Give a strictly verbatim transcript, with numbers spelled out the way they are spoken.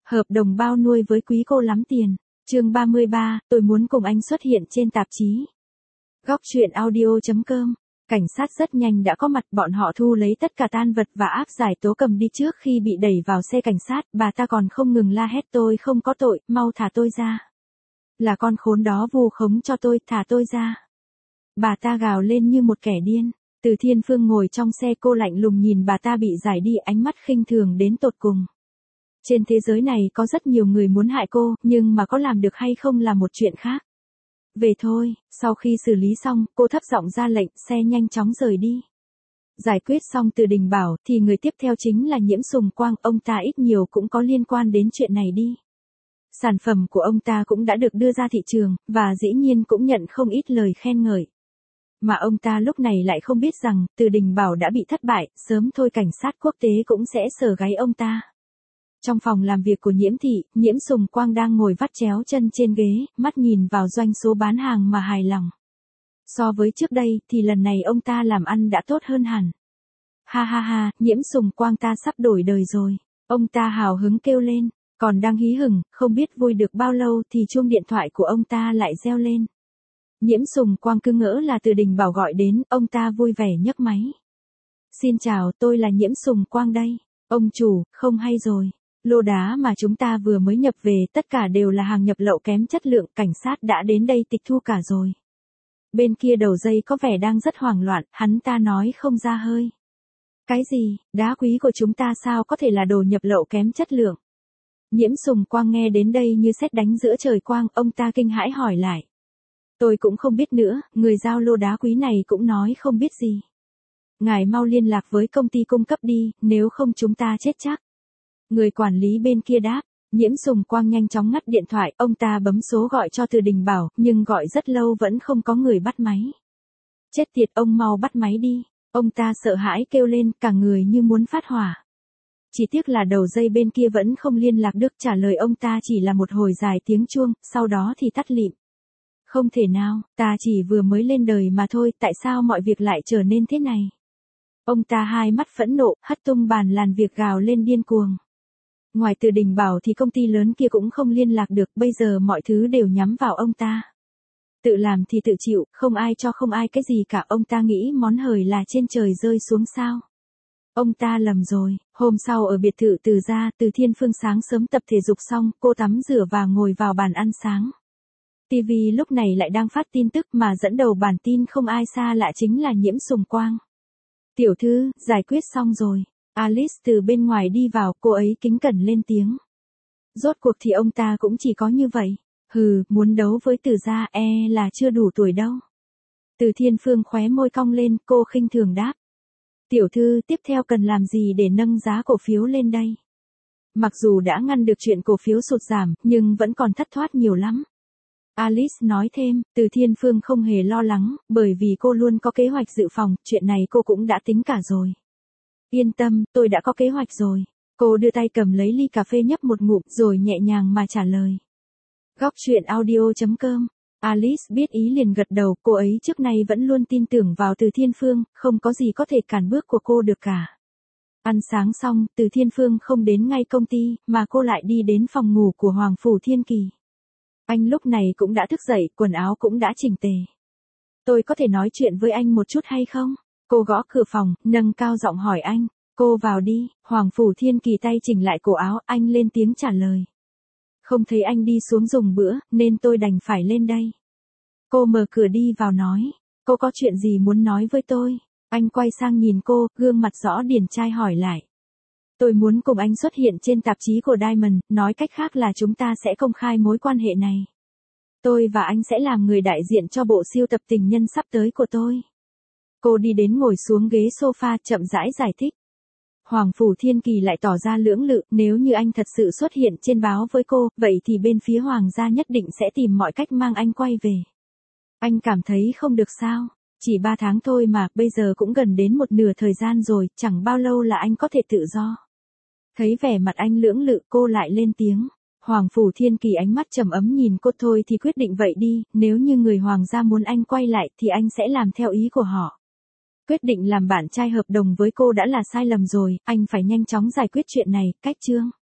Hợp đồng bao nuôi với quý cô lắm tiền. Chương ba mươi ba, tôi muốn cùng anh xuất hiện trên tạp chí. Góc truyện audio chấm com. Cảnh sát rất nhanh đã có mặt, bọn họ thu lấy tất cả tang vật và áp giải Tố Cầm đi. Trước khi bị đẩy vào xe cảnh sát, bà ta còn không ngừng la hét, tôi không có tội, mau thả tôi ra. Là con khốn đó vu khống cho tôi, thả tôi ra. Bà ta gào lên như một kẻ điên. Từ Thiên Phương ngồi trong xe, cô lạnh lùng nhìn bà ta bị giải đi, ánh mắt khinh thường đến tột cùng. Trên thế giới này có rất nhiều người muốn hại cô, nhưng mà có làm được hay không là một chuyện khác. Về thôi. Sau khi xử lý xong, cô thấp giọng ra lệnh, xe nhanh chóng rời đi. Giải quyết xong Từ Đình Bảo, thì người tiếp theo chính là Nhiễm Sùng Quang, ông ta ít nhiều cũng có liên quan đến chuyện này đi. Sản phẩm của ông ta cũng đã được đưa ra thị trường, và dĩ nhiên cũng nhận không ít lời khen ngợi. Mà ông ta lúc này lại không biết rằng, Từ Đình Bảo đã bị thất bại, sớm thôi cảnh sát quốc tế cũng sẽ sờ gáy ông ta. Trong phòng làm việc của Nhiễm Thị, Nhiễm Sùng Quang đang ngồi vắt chéo chân trên ghế, mắt nhìn vào doanh số bán hàng mà hài lòng. So với trước đây, thì lần này ông ta làm ăn đã tốt hơn hẳn. Ha ha ha, Nhiễm Sùng Quang ta sắp đổi đời rồi. Ông ta hào hứng kêu lên, còn đang hí hửng, không biết vui được bao lâu thì chuông điện thoại của ông ta lại reo lên. Nhiễm Sùng Quang cứ ngỡ là Từ Đình Bảo gọi đến, ông ta vui vẻ nhấc máy. Xin chào, tôi là Nhiễm Sùng Quang đây. Ông chủ, không hay rồi. Lô đá mà chúng ta vừa mới nhập về tất cả đều là hàng nhập lậu kém chất lượng, cảnh sát đã đến đây tịch thu cả rồi. Bên kia đầu dây có vẻ đang rất hoảng loạn, hắn ta nói không ra hơi. Cái gì, đá quý của chúng ta sao có thể là đồ nhập lậu kém chất lượng? Nhiễm Sùng Quang nghe đến đây như sét đánh giữa trời quang, ông ta kinh hãi hỏi lại. Tôi cũng không biết nữa, người giao lô đá quý này cũng nói không biết gì. Ngài mau liên lạc với công ty cung cấp đi, nếu không chúng ta chết chắc. Người quản lý bên kia đáp, Nhiễm Sùng Quang nhanh chóng ngắt điện thoại, ông ta bấm số gọi cho Từ Đình Bảo, nhưng gọi rất lâu vẫn không có người bắt máy. Chết tiệt, ông mau bắt máy đi. Ông ta sợ hãi kêu lên, cả người như muốn phát hỏa. Chỉ tiếc là đầu dây bên kia vẫn không liên lạc được, trả lời ông ta chỉ là một hồi dài tiếng chuông, sau đó thì tắt lịm. Không thể nào, ta chỉ vừa mới lên đời mà thôi, tại sao mọi việc lại trở nên thế này? Ông ta hai mắt phẫn nộ, hất tung bàn làm việc gào lên điên cuồng. Ngoài Từ Đình Bảo thì công ty lớn kia cũng không liên lạc được, bây giờ mọi thứ đều nhắm vào ông ta. Tự làm thì tự chịu, không ai cho không ai cái gì cả, ông ta nghĩ món hời là trên trời rơi xuống sao. Ông ta lầm rồi. Hôm sau ở biệt thự Từ gia, Từ Thiên Phương sáng sớm tập thể dục xong, cô tắm rửa và ngồi vào bàn ăn sáng. ti vi lúc này lại đang phát tin tức mà dẫn đầu bản tin không ai xa lạ chính là Nhiễm Sùng Quang. Tiểu thư, giải quyết xong rồi. Alice từ bên ngoài đi vào, cô ấy kính cẩn lên tiếng. Rốt cuộc thì ông ta cũng chỉ có như vậy. Hừ, muốn đấu với Từ gia e là chưa đủ tuổi đâu. Từ Thiên Phương khóe môi cong lên, cô khinh thường đáp. Tiểu thư, tiếp theo cần làm gì để nâng giá cổ phiếu lên đây? Mặc dù đã ngăn được chuyện cổ phiếu sụt giảm, nhưng vẫn còn thất thoát nhiều lắm. Alice nói thêm, Từ Thiên Phương không hề lo lắng, bởi vì cô luôn có kế hoạch dự phòng, chuyện này cô cũng đã tính cả rồi. Yên tâm, tôi đã có kế hoạch rồi. Cô đưa tay cầm lấy ly cà phê nhấp một ngụm rồi nhẹ nhàng mà trả lời. Góc truyện audio chấm com. Alice biết ý liền gật đầu, cô ấy trước nay vẫn luôn tin tưởng vào Từ Thiên Phương, không có gì có thể cản bước của cô được cả. Ăn sáng xong, Từ Thiên Phương không đến ngay công ty, mà cô lại đi đến phòng ngủ của Hoàng Phủ Thiên Kỳ. Anh lúc này cũng đã thức dậy, quần áo cũng đã chỉnh tề. Tôi có thể nói chuyện với anh một chút hay không? Cô gõ cửa phòng, nâng cao giọng hỏi anh. Cô vào đi. Hoàng Phủ Thiên Kỳ tay chỉnh lại cổ áo, anh lên tiếng trả lời. Không thấy anh đi xuống dùng bữa, nên tôi đành phải lên đây. Cô mở cửa đi vào nói. Cô có chuyện gì muốn nói với tôi? Anh quay sang nhìn cô, gương mặt rõ điển trai hỏi lại. Tôi muốn cùng anh xuất hiện trên tạp chí của Diamond, nói cách khác là chúng ta sẽ công khai mối quan hệ này. Tôi và anh sẽ làm người đại diện cho bộ siêu tập tình nhân sắp tới của tôi. Cô đi đến ngồi xuống ghế sofa chậm rãi giải thích. Hoàng Phủ Thiên Kỳ lại tỏ ra lưỡng lự, nếu như anh thật sự xuất hiện trên báo với cô, vậy thì bên phía Hoàng gia nhất định sẽ tìm mọi cách mang anh quay về. Anh cảm thấy không được sao? Chỉ ba tháng thôi mà, bây giờ cũng gần đến một nửa thời gian rồi, chẳng bao lâu là anh có thể tự do. Thấy vẻ mặt anh lưỡng lự, cô lại lên tiếng. Hoàng Phủ Thiên Kỳ ánh mắt trầm ấm nhìn cô, thôi thì quyết định vậy đi, nếu như người Hoàng gia muốn anh quay lại thì anh sẽ làm theo ý của họ. Quyết định làm bạn trai hợp đồng với cô đã là sai lầm rồi, anh phải nhanh chóng giải quyết chuyện này, cách chương.